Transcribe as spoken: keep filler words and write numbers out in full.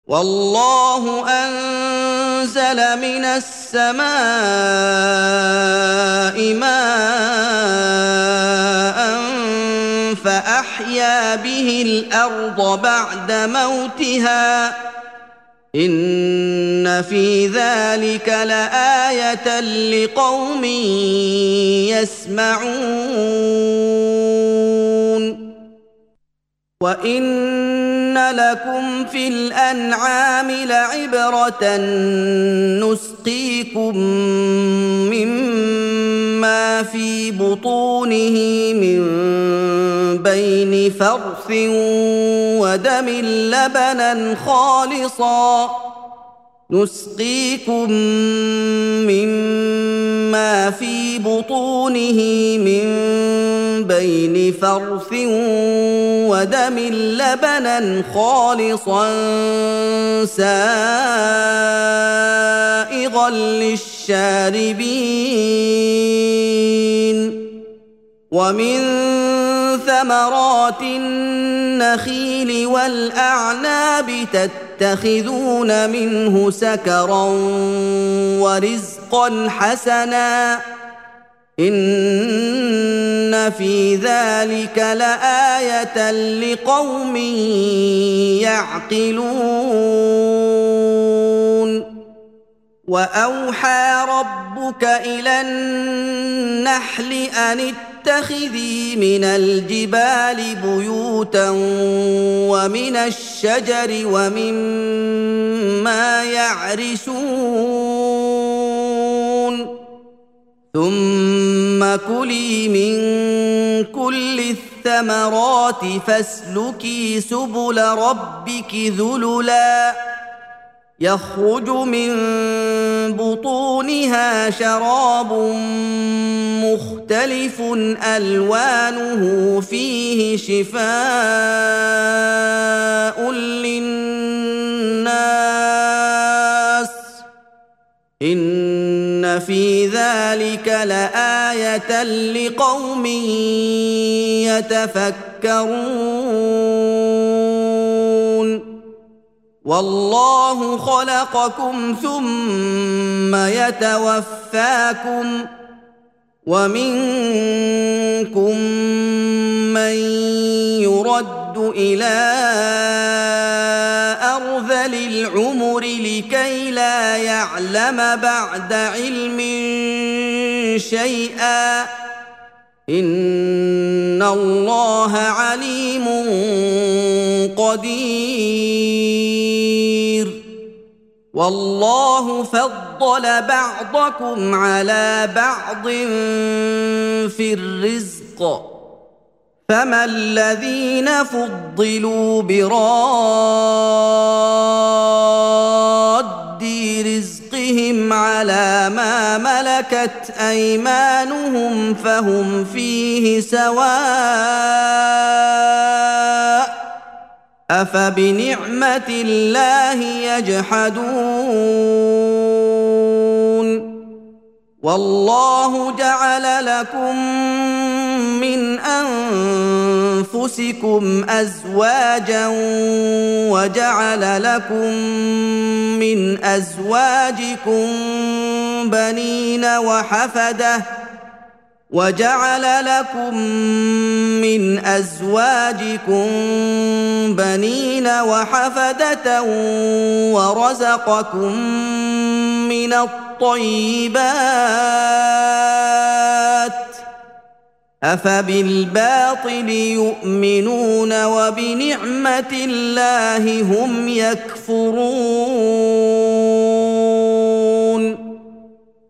وَاللَّهُ أَنزَلَ مِنَ السَّمَاءِ مَاءً فَأَحْيَا بِهِ الْأَرْضَ بَعْدَ مَوْتِهَا ۚ إِنَّ فِي ذَلِكَ لَآيَةً لِقَوْمٍ يَسْمَعُونَ وَإِنَّ لَكُمْ فِي الْأَنْعَامِ لَعِبْرَةً نُسْقِيكُم مِّمَّا فِي بُطُونِهِ مِن بَيْنِ فَرْثٍ وَدَمٍ لَّبَنًا خَالِصًا نُسْقِيكُم مِّمَّا فِي بُطُونِهِ مِن بَيْنِ فَرْثٍ وَدَمٍ لَّبَنًا خَالِصًا سَائِغًا لِّلشَّارِبِينَ وَمِن ثَمَرَاتِ النَّخِيلِ وَالْأَعْنَابِ تَتَّخِذُونَ مِنْهُ سَكَرًا وَرِزْقًا حَسَنًا ۗ إِنَّ فِي ذَلِكَ لَآيَةً لِقَوْمٍ يَعْقِلُونَ وَأَوْحَىٰ رَبُّكَ إِلَى النَّحْلِ أَنِ اتَّخِذِي مِنَ الْجِبَالِ بُيُوتًا وَمِنَ الشَّجَرِ وَمِمَّا يَعْرِشُونَ ثُمَّ كُلِي مِن كُلِّ الثَّمَرَاتِ فَاسْلُكِي سُبُلَ رَبِّكِ ذُلُلًا يَخْرُجُ مِن بُطُونِهَا شَرَابٌ مُّخْتَلِفٌ أَلْوَانُهُ فِيهِ شِفَاءٌ لِّلنَّاسِ ۗ إِنَّ فِي ذَلِكَ لَآيَةً لِقَوْمٍ يَتَفَكَّرُونَ وَاللَّهُ خَلَقَكُمْ ثُمَّ يَتَوَفَّاكُمْ ۚ وَمِنكُم مَّن يُرَدُّ إِلَىٰ أَرْذَلِ الْعُمُرِ لِكَيْ لَا يَعْلَمَ بَعْدَ عِلْمٍ شَيْئًا ۚ إِنَّ اللَّهَ عَلِيمٌ قَدِيرٌ وَاللَّهُ فَضَّلَ بَعْضَكُمْ عَلَىٰ بَعْضٍ فِي الرِّزْقِ ۚ فَمَا الَّذِينَ فُضِّلُوا بِرَادِّي رِزْقِهِمْ عَلَىٰ مَا مَلَكَتْ أَيْمَانُهُمْ فَهُمْ فِيهِ سَوَاءٌ ۚ أَفَبِنِعْمَةِ اللَّهِ يَجْحَدُونَ وَاللَّهُ جَعَلَ لَكُم مِّنْ أَنفُسِكُمْ أَزْوَاجًا وَجَعَلَ لَكُم مِّنْ أَزْوَاجِكُم بَنِينَ وَحَفَدَةً وَجَعَلَ لَكُم مِّنْ أَزْوَاجِكُم بَنِينَ وَحَفَدَةً وَرَزَقَكُم مِّنَ الطَّيِّبَاتِ ۚ أَفَبِالْبَاطِلِ يُؤْمِنُونَ وَبِنِعْمَةِ اللَّهِ هُمْ يَكْفُرُونَ